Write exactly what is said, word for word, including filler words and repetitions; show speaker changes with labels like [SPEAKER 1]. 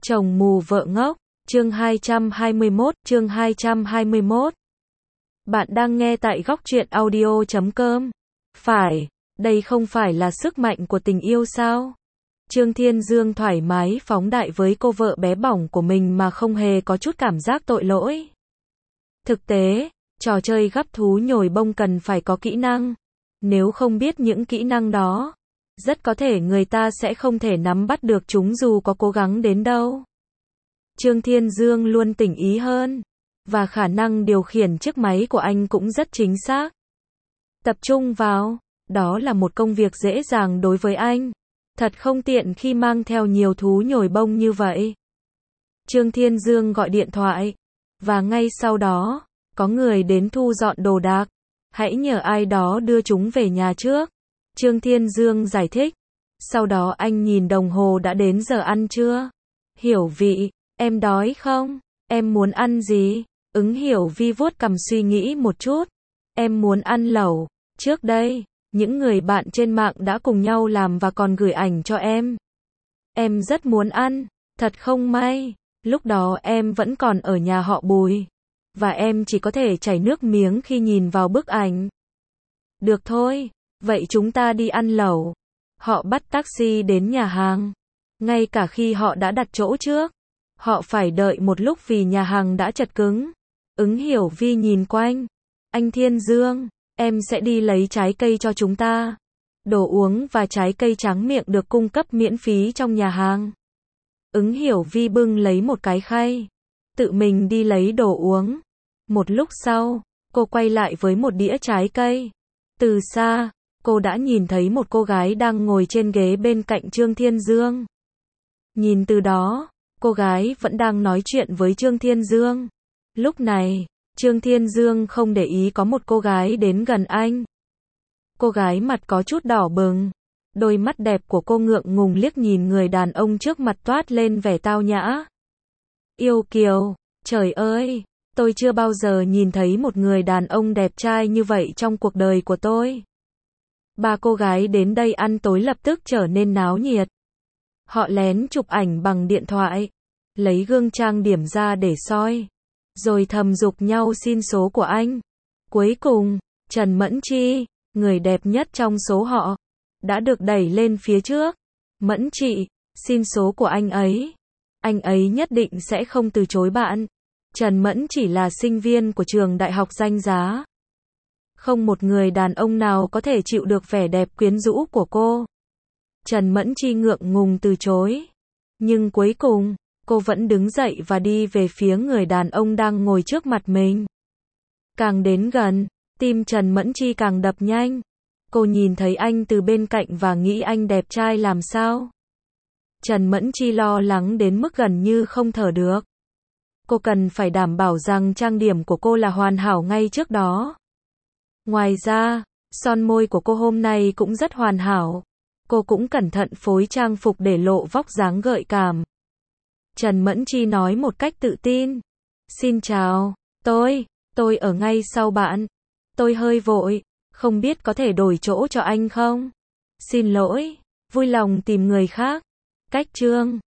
[SPEAKER 1] Chồng mù vợ ngốc, chương hai trăm hai mươi mốt, chương hai trăm hai mươi mốt. Bạn đang nghe tại góc truyện audio chấm com. Phải, đây không phải là sức mạnh của tình yêu sao? Trương Thiên Dương thoải mái phóng đại với cô vợ bé bỏng của mình mà không hề có chút cảm giác tội lỗi. Thực tế, trò chơi gắp thú nhồi bông cần phải có kỹ năng. Nếu không biết những kỹ năng đó, rất có thể người ta sẽ không thể nắm bắt được chúng dù có cố gắng đến đâu. Trương Thiên Dương luôn tỉnh ý hơn, và khả năng điều khiển chiếc máy của anh cũng rất chính xác. Tập trung vào, đó là một công việc dễ dàng đối với anh. Thật không tiện khi mang theo nhiều thú nhồi bông như vậy. Trương Thiên Dương gọi điện thoại, và ngay sau đó, có người đến thu dọn đồ đạc. Hãy nhờ ai đó đưa chúng về nhà trước. Trương Thiên Dương giải thích. Sau đó anh nhìn đồng hồ đã đến giờ ăn trưa. Hiểu Vị, em đói không? Em muốn ăn gì? Ứng Hiểu Vi vuốt cằm suy nghĩ một chút. Em muốn ăn lẩu. Trước đây, những người bạn trên mạng đã cùng nhau làm và còn gửi ảnh cho em. Em rất muốn ăn. Thật không may, lúc đó em vẫn còn ở nhà họ Bùi. Và em chỉ có thể chảy nước miếng khi nhìn vào bức ảnh. Được thôi, vậy chúng ta đi ăn lẩu. Họ bắt taxi đến nhà hàng. Ngay cả khi họ đã đặt chỗ trước, họ phải đợi một lúc vì nhà hàng đã chật cứng. Ứng Hiểu Vi nhìn quanh. Anh Thiên Dương, em sẽ đi lấy trái cây cho chúng ta. Đồ uống và trái cây tráng miệng được cung cấp miễn phí trong nhà hàng. Ứng Hiểu Vi bưng lấy một cái khay, tự mình đi lấy đồ uống. Một lúc sau, cô quay lại với một đĩa trái cây. Từ xa, cô đã nhìn thấy một cô gái đang ngồi trên ghế bên cạnh Trương Thiên Dương. Nhìn từ đó, cô gái vẫn đang nói chuyện với Trương Thiên Dương. Lúc này, Trương Thiên Dương không để ý có một cô gái đến gần anh. Cô gái mặt có chút đỏ bừng. Đôi mắt đẹp của cô ngượng ngùng liếc nhìn người đàn ông trước mặt toát lên vẻ tao nhã. Yêu kiều, trời ơi, tôi chưa bao giờ nhìn thấy một người đàn ông đẹp trai như vậy trong cuộc đời của tôi. Ba cô gái đến đây ăn tối lập tức trở nên náo nhiệt. Họ lén chụp ảnh bằng điện thoại, lấy gương trang điểm ra để soi, rồi thầm giục nhau xin số của anh. Cuối cùng, Trần Mẫn Chi, người đẹp nhất trong số họ, đã được đẩy lên phía trước. Mẫn chị, xin số của anh ấy. Anh ấy nhất định sẽ không từ chối bạn. Trần Mẫn chỉ là sinh viên của trường đại học danh giá. Không một người đàn ông nào có thể chịu được vẻ đẹp quyến rũ của cô. Trần Mẫn Chi ngượng ngùng từ chối. Nhưng cuối cùng, cô vẫn đứng dậy và đi về phía người đàn ông đang ngồi trước mặt mình. Càng đến gần, tim Trần Mẫn Chi càng đập nhanh. Cô nhìn thấy anh từ bên cạnh và nghĩ anh đẹp trai làm sao. Trần Mẫn Chi lo lắng đến mức gần như không thở được. Cô cần phải đảm bảo rằng trang điểm của cô là hoàn hảo ngay trước đó. Ngoài ra, son môi của cô hôm nay cũng rất hoàn hảo. Cô cũng cẩn thận phối trang phục để lộ vóc dáng gợi cảm. Trần Mẫn Chi nói một cách tự tin. Xin chào, tôi, tôi ở ngay sau bạn. Tôi hơi vội, không biết có thể đổi chỗ cho anh không? Xin lỗi, vui lòng tìm người khác. Cách Trương,